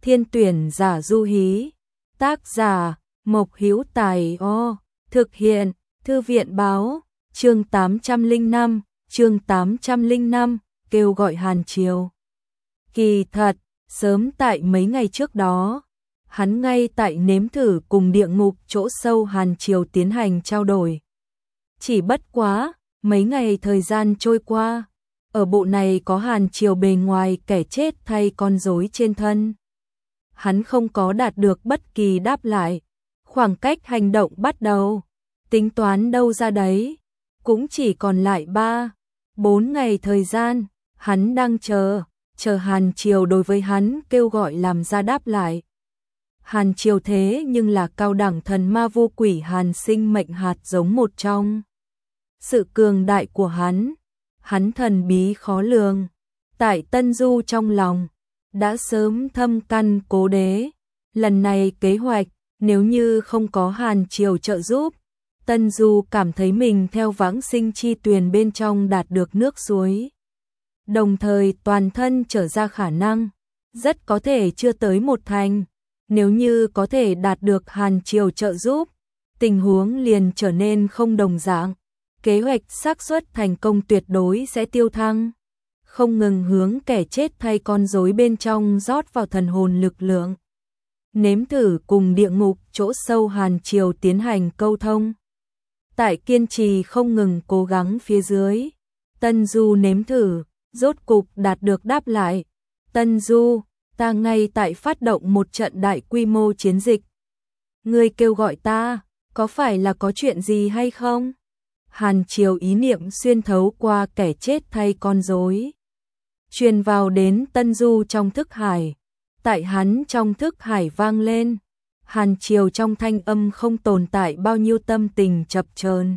Thiên tuyển giả du hí. Tác giả Mộc Hữu Tài. Thực hiện Thư viện báo. Chương 805, kêu gọi Hàn Triều. Kỳ thật, sớm tại mấy ngày trước đó, hắn ngay tại nếm thử cùng địa ngục chỗ sâu Hàn Triều tiến hành trao đổi. Chỉ bất quá, mấy ngày thời gian trôi qua, ở bộ này có Hàn Triều bề ngoài kẻ chết thay con rối trên thân. Hắn không có đạt được bất kỳ đáp lại, khoảng cách hành động bắt đầu, tính toán đâu ra đấy, cũng chỉ còn lại 3-4 ngày thời gian, hắn đang chờ Hàn Triều đối với hắn kêu gọi làm ra đáp lại. Hàn Triều thế nhưng là cao đẳng thần ma vô quỷ Hàn sinh mệnh hạt giống một trong. Sự cường đại của hắn thần bí khó lường, tại Tân Du trong lòng, đã sớm thâm căn cố đế. Lần này kế hoạch, nếu như không có Hàn Triều trợ giúp, Tân Du cảm thấy mình theo vãng sinh chi tuyền bên trong đạt được nước suối. Đồng thời toàn thân trở ra khả năng, rất có thể chưa tới 1 thành. Nếu như có thể đạt được Hàn Triều trợ giúp, tình huống liền trở nên không đồng dạng. Kế hoạch xác suất thành công tuyệt đối sẽ tiêu thăng. Không ngừng hướng kẻ chết thay con rối bên trong rót vào thần hồn lực lượng. Nếm thử cùng địa ngục chỗ sâu Hàn Triều tiến hành câu thông. Tại kiên trì không ngừng cố gắng phía dưới, Tân Du nếm thử, rốt cục đạt được đáp lại. Tân Du, ta ngay tại phát động một trận đại quy mô chiến dịch. Ngươi kêu gọi ta, có phải là có chuyện gì hay không? Hàn Triều ý niệm xuyên thấu qua kẻ chết thay con rối, truyền vào đến Tân Du trong thức hải. Tại hắn trong thức hải vang lên, Hàn Triều trong thanh âm không tồn tại bao nhiêu tâm tình chập chờn,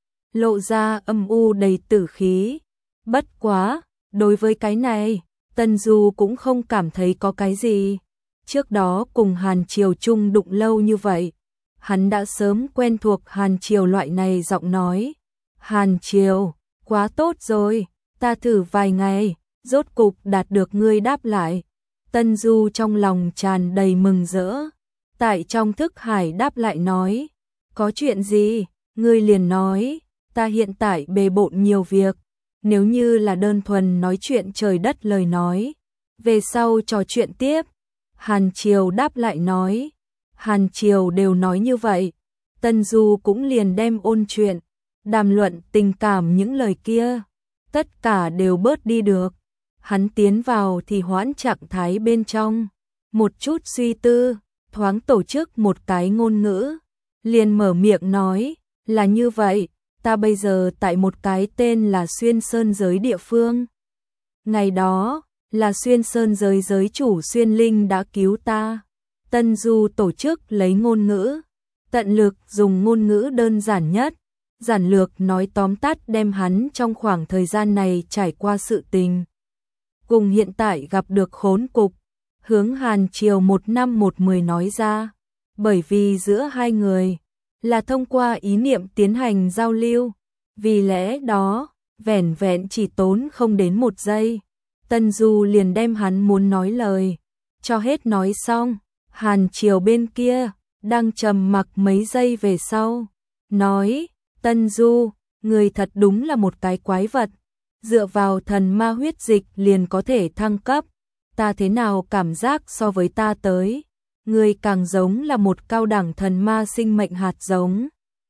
lộ ra âm u đầy tử khí. Bất quá, đối với cái này, Tân Du cũng không cảm thấy có cái gì. Trước đó cùng Hàn Triều chung đụng lâu như vậy, hắn đã sớm quen thuộc Hàn Triều loại này giọng nói. Hàn Triều, quá tốt rồi, ta thử vài ngày, rốt cục đạt được ngươi đáp lại. Tân Du trong lòng tràn đầy mừng rỡ, tại trong thức hải đáp lại nói, có chuyện gì, ngươi liền nói, ta hiện tại bề bộn nhiều việc, nếu như là đơn thuần nói chuyện trời đất lời nói, về sau trò chuyện tiếp. Hàn Triều đáp lại nói, Hàn Triều đều nói như vậy, Tân Du cũng liền đem ôn chuyện, đàm luận tình cảm những lời kia, tất cả đều bớt đi được. Hắn tiến vào thì hoãn trạng thái bên trong, một chút suy tư, thoáng tổ chức một cái ngôn ngữ, liền mở miệng nói, là như vậy, ta bây giờ tại một cái tên là Xuyên Sơn giới địa phương. Ngày đó, là Xuyên Sơn giới giới chủ Xuyên Linh đã cứu ta. Tân Du tổ chức lấy ngôn ngữ, tận lực dùng ngôn ngữ đơn giản nhất, giản lược nói tóm tắt đem hắn trong khoảng thời gian này trải qua sự tình, cùng hiện tại gặp được khốn cục, hướng Hàn Triều 1 năm 1 10 nói ra. Bởi vì giữa hai người là thông qua ý niệm tiến hành giao lưu, vì lẽ đó, vẻn vẹn chỉ tốn không đến 1 giây, Tân Du liền đem hắn muốn nói lời cho hết nói xong. Hàn Triều bên kia đang trầm mặc mấy giây về sau, nói, Tân Du, người thật đúng là một cái quái vật, dựa vào thần ma huyết dịch liền có thể thăng cấp, ta thế nào cảm giác so với ta tới, người càng giống là một cao đẳng thần ma sinh mệnh hạt giống.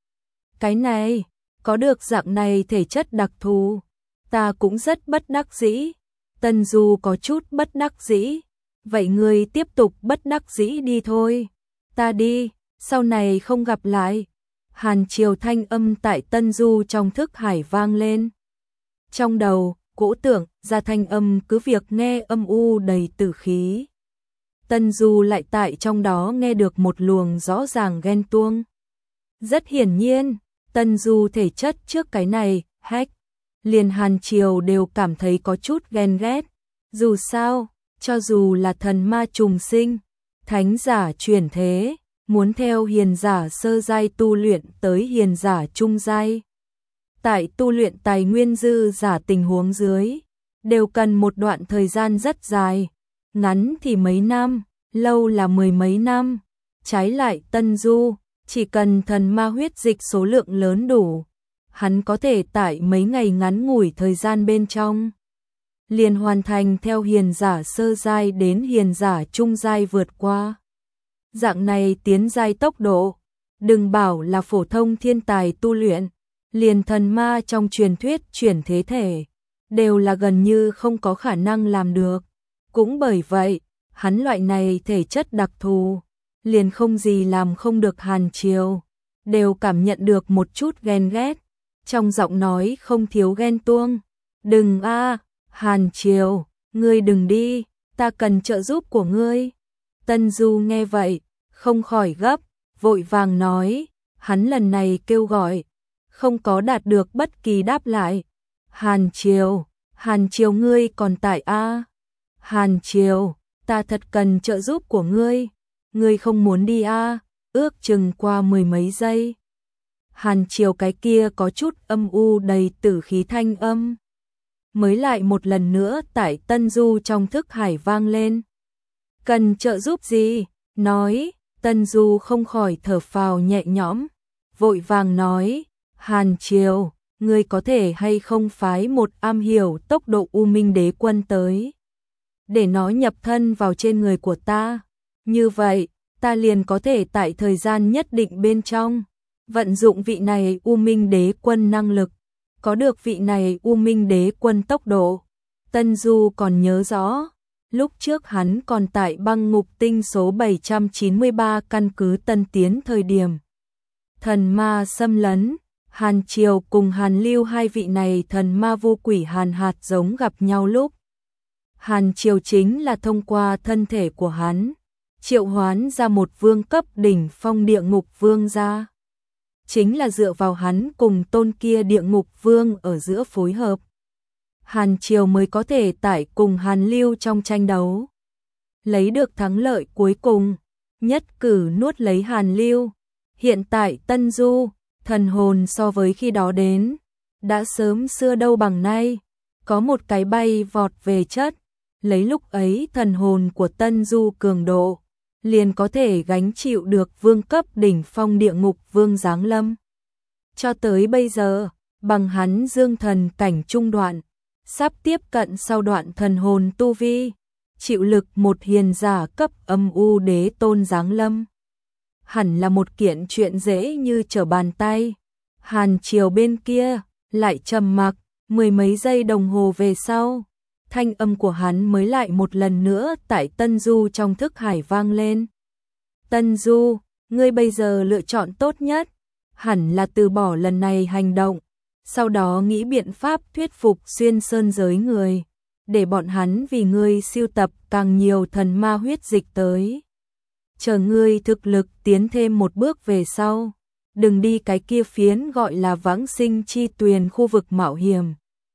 Cái này, có được dạng này thể chất đặc thù, ta cũng rất bất đắc dĩ. Tân Du có chút bất đắc dĩ, vậy ngươi tiếp tục bất đắc dĩ đi thôi, ta đi, sau này không gặp lại. Hàn Triều thanh âm tại Tân Du trong thức hải vang lên. Trong đầu, cỗ tưởng ra thanh âm cứ việc nghe âm u đầy tử khí. Tân Du lại tại trong đó nghe được một luồng rõ ràng ghen tuông. Rất hiển nhiên, Tân Du thể chất trước cái này, liền Hàn Triều đều cảm thấy có chút ghen ghét. Dù sao, cho dù là thần ma trùng sinh, thánh giả chuyển thế, muốn theo hiền giả sơ giai tu luyện tới hiền giả trung giai, tại tu luyện tài nguyên dư giả tình huống dưới, đều cần một đoạn thời gian rất dài, ngắn thì mấy năm, lâu là mười mấy năm. Trái lại Tân Du, chỉ cần thần ma huyết dịch số lượng lớn đủ, hắn có thể tại mấy ngày ngắn ngủi thời gian bên trong liền hoàn thành theo hiền giả sơ giai đến hiền giả trung giai vượt qua. Dạng này tiến giai tốc độ, đừng bảo là phổ thông thiên tài tu luyện, liền thần ma trong truyền thuyết chuyển thế thể, đều là gần như không có khả năng làm được. Cũng bởi vậy, hắn loại này thể chất đặc thù, liền không gì làm không được. Hàn Triều đều cảm nhận được một chút ghen ghét, trong giọng nói không thiếu ghen tuông. Đừng a, Hàn Triều, ngươi đừng đi, ta cần trợ giúp của ngươi. Tân Du nghe vậy, không khỏi gấp, vội vàng nói, hắn lần này kêu gọi, không có đạt được bất kỳ đáp lại. Hàn Triều ngươi còn tại a? Hàn Triều, ta thật cần trợ giúp của ngươi không muốn đi a? Ước chừng qua mười mấy giây. Hàn Triều cái kia có chút âm u đầy tử khí thanh âm mới lại một lần nữa tại Tân Du trong thức hải vang lên. Cần trợ giúp gì? Nói. Tân Du không khỏi thở phào nhẹ nhõm, vội vàng nói, Hàn Triều, ngươi có thể hay không phái một am hiểu tốc độ U Minh Đế Quân tới, để nó nhập thân vào trên người của ta. Như vậy, ta liền có thể tại thời gian nhất định bên trong, vận dụng vị này U Minh Đế Quân năng lực, có được vị này U Minh Đế Quân tốc độ. Tân Du còn nhớ rõ, lúc trước hắn còn tại băng ngục tinh số 793 căn cứ Tân Tiến thời điểm thần ma xâm lấn, Hàn Triều cùng Hàn Lưu hai vị này thần ma vô quỷ hàn hạt giống gặp nhau lúc. Hàn Triều chính là thông qua thân thể của hắn, triệu hoán ra một vương cấp đỉnh phong địa ngục vương ra. Chính là dựa vào hắn cùng tôn kia địa ngục vương ở giữa phối hợp, Hàn Triều mới có thể tại cùng Hàn Lưu trong tranh đấu lấy được thắng lợi cuối cùng, nhất cử nuốt lấy Hàn Lưu. Hiện tại Tân Du, thần hồn so với khi đó đến, đã sớm xưa đâu bằng nay, có một cái bay vọt về chất, lấy lúc ấy thần hồn của Tân Du cường độ, liền có thể gánh chịu được vương cấp đỉnh phong địa ngục vương giáng lâm. Cho tới bây giờ, bằng hắn dương thần cảnh trung đoạn, sắp tiếp cận sau đoạn thần hồn tu vi, chịu lực một hiền giả cấp âm u đế tôn giáng lâm, hẳn là một kiện chuyện dễ như trở bàn tay. Hàn Triều bên kia lại trầm mặc, mười mấy giây đồng hồ về sau, thanh âm của hắn mới lại một lần nữa tại Tân Du trong thức hải vang lên. Tân Du, ngươi bây giờ lựa chọn tốt nhất, hẳn là từ bỏ lần này hành động, sau đó nghĩ biện pháp thuyết phục xuyên sơn giới người, để bọn hắn vì ngươi siêu tập càng nhiều thần ma huyết dịch tới. Chờ ngươi thực lực tiến thêm một bước về sau, đừng đi cái kia phiến gọi là Vãng Sinh Chi Tuyền khu vực mạo hiểm,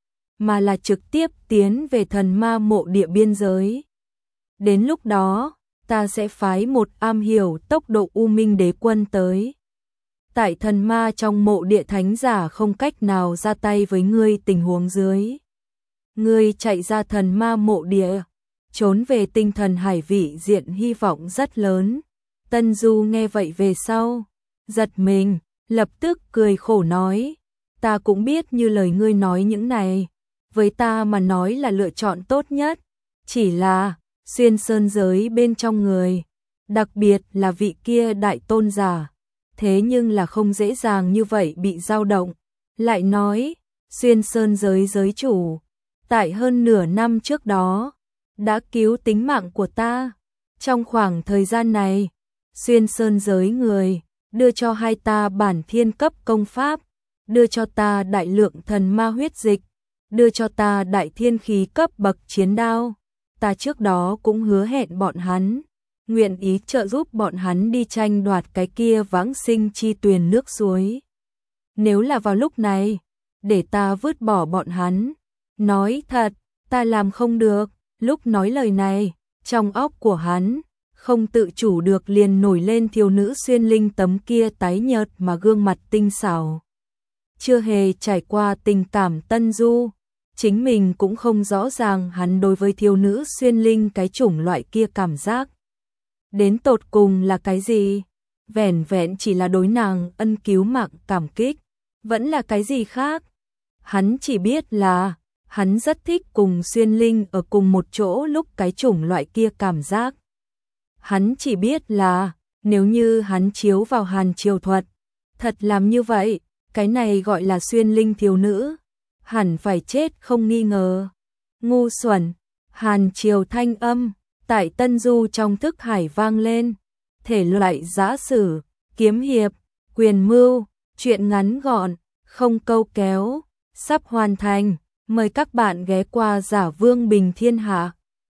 mà là trực tiếp tiến về thần ma mộ địa biên giới. Đến lúc đó, ta sẽ phái một am hiểu tốc độ U Minh Đế Quân tới. Tại thần ma trong mộ địa thánh giả không cách nào ra tay với ngươi tình huống dưới, ngươi chạy ra thần ma mộ địa, trốn về tinh thần hải vị diện hy vọng rất lớn. Tân Du nghe vậy về sau, giật mình, lập tức cười khổ nói, ta cũng biết như lời ngươi nói những này, với ta mà nói là lựa chọn tốt nhất, chỉ là xuyên sơn giới bên trong người, đặc biệt là vị kia đại tôn giả, thế nhưng là không dễ dàng như vậy bị dao động. Lại nói, xuyên sơn giới giới chủ, tại hơn nửa năm trước đó, đã cứu tính mạng của ta. Trong khoảng thời gian này, xuyên sơn giới người, đưa cho hai ta bản thiên cấp công pháp, đưa cho ta đại lượng thần ma huyết dịch, đưa cho ta đại thiên khí cấp bậc chiến đao. Ta trước đó cũng hứa hẹn bọn hắn, nguyện ý trợ giúp bọn hắn đi tranh đoạt cái kia Vãng Sinh Chi Tuyền nước suối. Nếu là vào lúc này, để ta vứt bỏ bọn hắn, nói thật, ta làm không được. Lúc nói lời này, trong óc của hắn, không tự chủ được liền nổi lên thiếu nữ xuyên linh tấm kia tái nhợt mà gương mặt tinh xảo. Chưa hề trải qua tình cảm Tân Du, chính mình cũng không rõ ràng hắn đối với thiếu nữ xuyên linh cái chủng loại kia cảm giác đến tột cùng là cái gì? Vẻn vẹn chỉ là đối nàng ân cứu mạng cảm kích, vẫn là cái gì khác? Hắn chỉ biết là hắn rất thích cùng Xuyên Linh ở cùng một chỗ lúc cái chủng loại kia cảm giác. Hắn chỉ biết là nếu như hắn chiếu vào Hàn Triều thuật, thật làm như vậy, cái này gọi là Xuyên Linh thiếu nữ, hẳn phải chết không nghi ngờ. Ngu xuẩn, Hàn Triều thanh âm tại Tân Du trong thức hải vang lên, thể loại giã sử, kiếm hiệp, quyền mưu, truyện ngắn gọn, không câu kéo, sắp hoàn thành, mời các bạn ghé qua Giả Vương Bình Thiên Hạ.